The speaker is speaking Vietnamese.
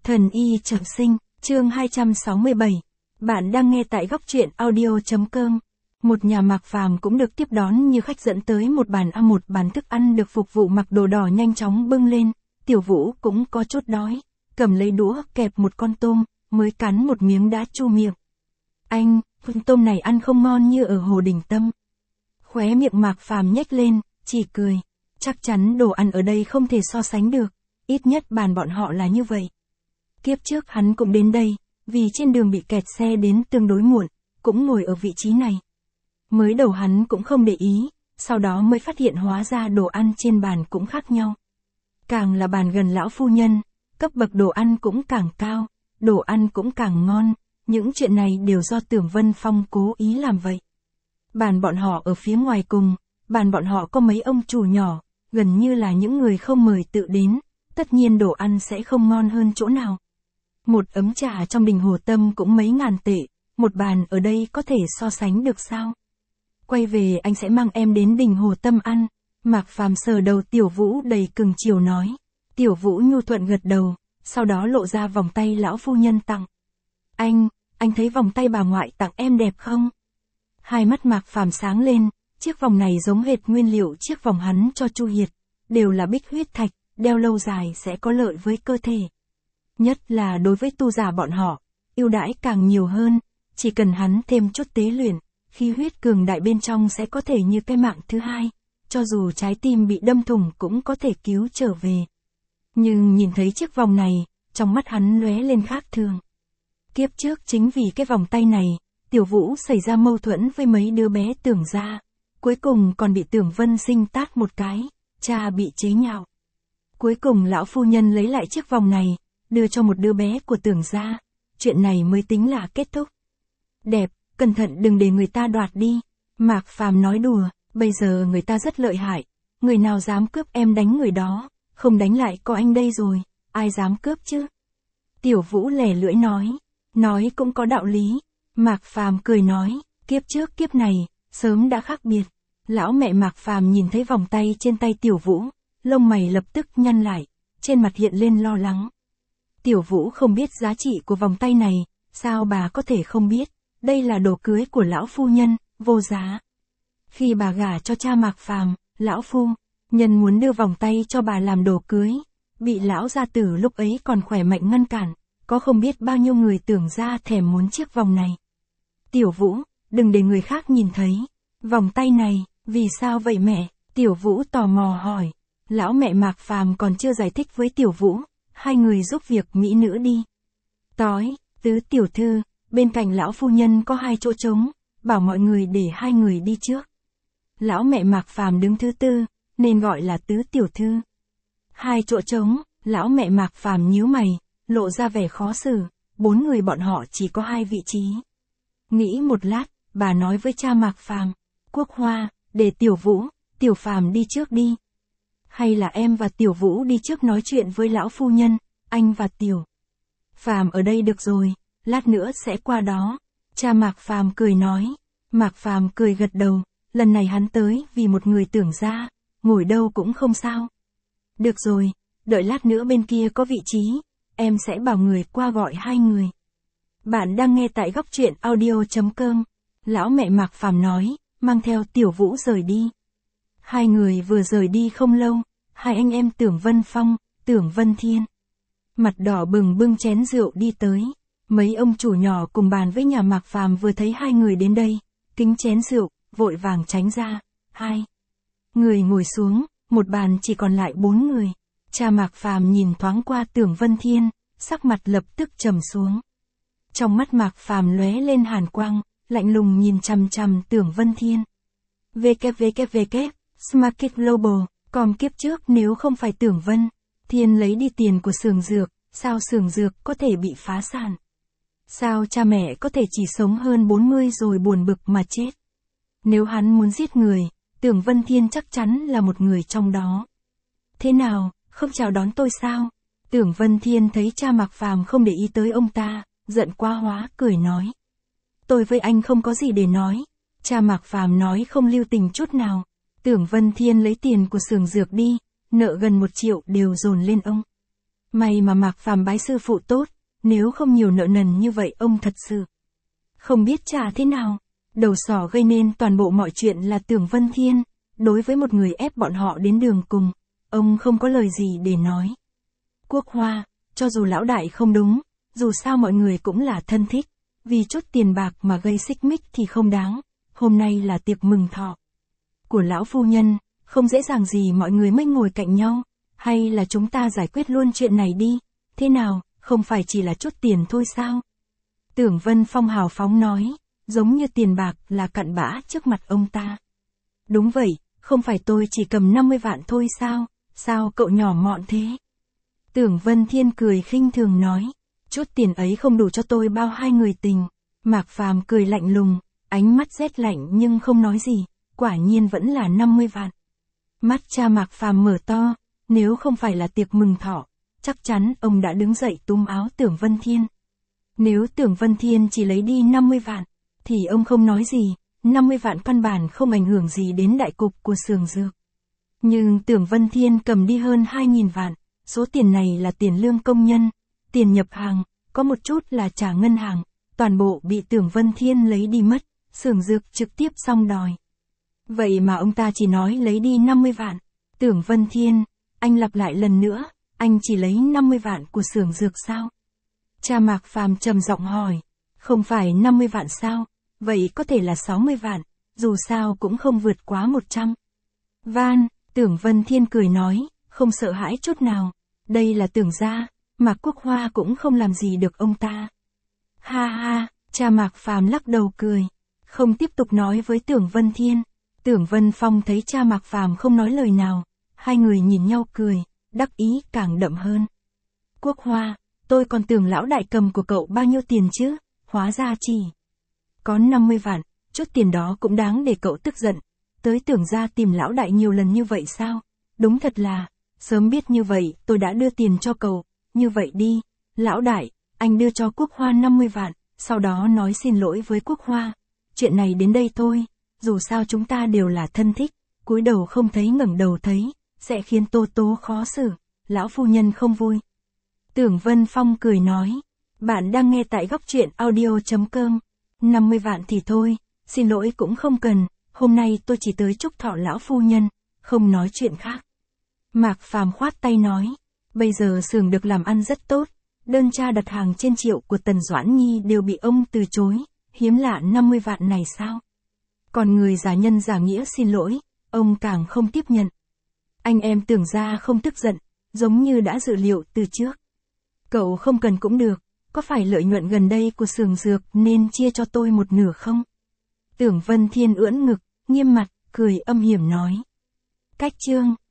Thần y trọng sinh, chương 267. Bạn đang nghe tại góc truyện audio.com. Một nhà Mạc Phàm cũng được tiếp đón như khách dẫn tới một bàn thức ăn được phục vụ mặc đồ đỏ nhanh chóng bưng lên. Tiểu Vũ cũng có chút đói, cầm lấy đũa kẹp một con tôm, mới cắn một miếng đã chu miệng. Anh, tôm này ăn không ngon như ở Hồ Đình Tâm. Khóe miệng Mạc Phàm nhếch lên, chỉ cười. Chắc chắn đồ ăn ở đây không thể so sánh được, ít nhất bàn bọn họ là như vậy. Kiếp trước hắn cũng đến đây, vì trên đường bị kẹt xe đến tương đối muộn, cũng ngồi ở vị trí này. Mới đầu hắn cũng không để ý, sau đó mới phát hiện hóa ra đồ ăn trên bàn cũng khác nhau. Càng là bàn gần lão phu nhân, cấp bậc đồ ăn cũng càng cao, đồ ăn cũng càng ngon, những chuyện này đều do Tưởng Vân Phong cố ý làm vậy. Bàn bọn họ ở phía ngoài cùng, bàn bọn họ có mấy ông chủ nhỏ, gần như là những người không mời tự đến, tất nhiên đồ ăn sẽ không ngon hơn chỗ nào. Một ấm trà trong Đình Hồ Tâm cũng mấy ngàn tệ, một bàn ở đây có thể so sánh được sao? Quay về anh sẽ mang em đến Đình Hồ Tâm ăn. Mạc Phàm sờ đầu Tiểu Vũ đầy cưng chiều nói. Tiểu Vũ nhu thuận gật đầu, sau đó lộ ra vòng tay lão phu nhân tặng. Anh thấy vòng tay bà ngoại tặng em đẹp không? Hai mắt Mạc Phàm sáng lên, chiếc vòng này giống hệt nguyên liệu chiếc vòng hắn cho Chu Hiệt, đều là bích huyết thạch, đeo lâu dài sẽ có lợi với cơ thể. Nhất là đối với tu giả bọn họ, ưu đãi càng nhiều hơn, chỉ cần hắn thêm chút tế luyện, khí huyết cường đại bên trong sẽ có thể như cái mạng thứ hai, cho dù trái tim bị đâm thủng cũng có thể cứu trở về. Nhưng nhìn thấy chiếc vòng này, trong mắt hắn lóe lên khác thường. Kiếp trước chính vì cái vòng tay này, Tiểu Vũ xảy ra mâu thuẫn với mấy đứa bé Tưởng gia, cuối cùng còn bị Tưởng Vân Sinh tát một cái, cha bị chế nhạo. Cuối cùng lão phu nhân lấy lại chiếc vòng này, đưa cho một đứa bé của Tưởng gia, chuyện này mới tính là kết thúc. Đẹp, cẩn thận đừng để người ta đoạt đi. Mạc Phàm nói đùa, bây giờ người ta rất lợi hại, người nào dám cướp em đánh người đó, không đánh lại có anh đây rồi, ai dám cướp chứ? Tiểu Vũ lẻ lưỡi nói cũng có đạo lý. Mạc Phàm cười nói, kiếp trước kiếp này, sớm đã khác biệt. Lão mẹ Mạc Phàm nhìn thấy vòng tay trên tay Tiểu Vũ, lông mày lập tức nhăn lại, trên mặt hiện lên lo lắng. Tiểu Vũ không biết giá trị của vòng tay này, sao bà có thể không biết, đây là đồ cưới của lão phu nhân, vô giá. Khi bà gả cho cha Mạc Phàm, lão phu nhân muốn đưa vòng tay cho bà làm đồ cưới, bị lão gia tử lúc ấy còn khỏe mạnh ngăn cản, có không biết bao nhiêu người Tưởng gia thèm muốn chiếc vòng này. Tiểu Vũ, đừng để người khác nhìn thấy. Vòng tay này, vì sao vậy mẹ? Tiểu Vũ tò mò hỏi. Lão mẹ Mạc Phàm còn chưa giải thích với Tiểu Vũ, hai người giúp việc mỹ nữ đi. Tứ tiểu thư, bên cạnh lão phu nhân có 2 chỗ trống, bảo mọi người để 2 người đi trước. Lão mẹ Mạc Phàm đứng thứ tư, nên gọi là tứ tiểu thư. 2 chỗ trống, lão mẹ Mạc Phàm nhíu mày, lộ ra vẻ khó xử, 4 người bọn họ chỉ có 2 vị trí. Nghĩ một lát, bà nói với cha Mạc Phàm, Quốc Hoa, để Tiểu Vũ, Tiểu Phàm đi trước đi. Hay là em và Tiểu Vũ đi trước nói chuyện với lão phu nhân, anh và Tiểu Phàm ở đây được rồi, lát nữa sẽ qua đó. Cha Mạc Phàm cười nói. Mạc Phàm cười gật đầu, lần này hắn tới vì một người Tưởng gia, ngồi đâu cũng không sao. Được rồi, đợi lát nữa bên kia có vị trí, em sẽ bảo người qua gọi 2 người. Bạn đang nghe tại góc truyện audio.com. Lão mẹ Mạc Phàm nói, mang theo Tiểu Vũ rời đi. 2 người vừa rời đi không lâu, 2 anh em Tưởng Vân Phong, Tưởng Vân Thiên, mặt đỏ bừng bưng chén rượu đi tới. Mấy ông chủ nhỏ cùng bàn với nhà Mạc Phàm vừa thấy 2 người đến đây, kính chén rượu, vội vàng tránh ra. 2 người ngồi xuống, một bàn chỉ còn lại 4 người. Cha Mạc Phàm nhìn thoáng qua Tưởng Vân Thiên, sắc mặt lập tức trầm xuống. Trong mắt Mạc Phàm lóe lên hàn quang, lạnh lùng nhìn chằm chằm Tưởng Vân Thiên. www. Smarket Global, kiếp trước nếu không phải Tưởng Vân Thiên lấy đi tiền của xưởng dược, sao xưởng dược có thể bị phá sản? Sao cha mẹ có thể chỉ sống hơn 40 rồi buồn bực mà chết? Nếu hắn muốn giết người, Tưởng Vân Thiên chắc chắn là một người trong đó. Thế nào, không chào đón tôi sao? Tưởng Vân Thiên thấy cha Mạc Phàm không để ý tới ông ta, giận quá hóa, cười nói. Tôi với anh không có gì để nói. Cha Mạc Phàm nói không lưu tình chút nào. Tưởng Vân Thiên lấy tiền của xưởng dược đi, nợ gần 1 triệu đều dồn lên ông. May mà Mạc Phàm bái sư phụ tốt, nếu không nhiều nợ nần như vậy ông thật sự không biết trả thế nào. Đầu sỏ gây nên toàn bộ mọi chuyện là Tưởng Vân Thiên, đối với một người ép bọn họ đến đường cùng, ông không có lời gì để nói. Quốc Hoa, cho dù lão đại không đúng, dù sao mọi người cũng là thân thích, vì chút tiền bạc mà gây xích mích thì không đáng, hôm nay là tiệc mừng thọ của lão phu nhân, không dễ dàng gì mọi người mới ngồi cạnh nhau, hay là chúng ta giải quyết luôn chuyện này đi, thế nào, không phải chỉ là chút tiền thôi sao? Tưởng Vân Phong hào phóng nói, giống như tiền bạc là cặn bã trước mặt ông ta. Đúng vậy, không phải tôi chỉ cầm 50 vạn thôi sao cậu nhỏ mọn thế? Tưởng Vân Thiên cười khinh thường nói, chút tiền ấy không đủ cho tôi bao hai người tình. Mạc Phàm cười lạnh lùng, ánh mắt rét lạnh nhưng không nói gì, quả nhiên vẫn là 50 vạn. Mắt cha Mạc Phàm mở to, nếu không phải là tiệc mừng thọ, chắc chắn ông đã đứng dậy túm áo Tưởng Vân Thiên. Nếu Tưởng Vân Thiên chỉ lấy đi 50 vạn, thì ông không nói gì, 50 vạn căn bản không ảnh hưởng gì đến đại cục của xưởng dược. Nhưng Tưởng Vân Thiên cầm đi hơn 2.000 vạn, số tiền này là tiền lương công nhân, tiền nhập hàng, có một chút là trả ngân hàng, toàn bộ bị Tưởng Vân Thiên lấy đi mất, xưởng dược trực tiếp xong đòi. Vậy mà ông ta chỉ nói lấy đi 50 vạn. Tưởng Vân Thiên, anh lặp lại lần nữa, anh chỉ lấy 50 vạn của xưởng dược sao? Cha Mạc Phàm trầm giọng hỏi, không phải 50 vạn sao, vậy có thể là 60 vạn, dù sao cũng không vượt quá 100. Van, Tưởng Vân Thiên cười nói, không sợ hãi chút nào, đây là Tưởng gia, Mạc Quốc Hoa cũng không làm gì được ông ta. Ha ha, cha Mạc Phàm lắc đầu cười, không tiếp tục nói với Tưởng Vân Thiên. Tưởng Vân Phong thấy cha Mạc Phàm không nói lời nào, hai người nhìn nhau cười, đắc ý càng đậm hơn. Quốc Hoa, tôi còn tưởng lão đại cầm của cậu bao nhiêu tiền chứ, hóa ra chỉ có 50 vạn, chút tiền đó cũng đáng để cậu tức giận, tới Tưởng gia tìm lão đại nhiều lần như vậy sao, đúng thật là, sớm biết như vậy tôi đã đưa tiền cho cậu, như vậy đi, lão đại, anh đưa cho Quốc Hoa 50 vạn, sau đó nói xin lỗi với Quốc Hoa, chuyện này đến đây thôi, dù sao chúng ta đều là thân thích, cúi đầu không thấy ngẩng đầu thấy, sẽ khiến Tô Tố khó xử, lão phu nhân không vui. Tưởng Vân Phong cười nói, bạn đang nghe tại góc truyện audio.com, 50 vạn thì thôi, xin lỗi cũng không cần, hôm nay tôi chỉ tới chúc thọ lão phu nhân, không nói chuyện khác. Mạc Phàm khoát tay nói, bây giờ xưởng được làm ăn rất tốt, đơn tra đặt hàng trên triệu của Tần Doãn Nhi đều bị ông từ chối, hiếm lạ 50 vạn này sao? Còn người giả nhân giả nghĩa xin lỗi, ông càng không tiếp nhận. Anh em Tưởng gia không tức giận, giống như đã dự liệu từ trước. Cậu không cần cũng được, có phải lợi nhuận gần đây của xưởng dược nên chia cho tôi một nửa không? Tưởng Vân Thiên ưỡn ngực, nghiêm mặt, cười âm hiểm nói. Cách chương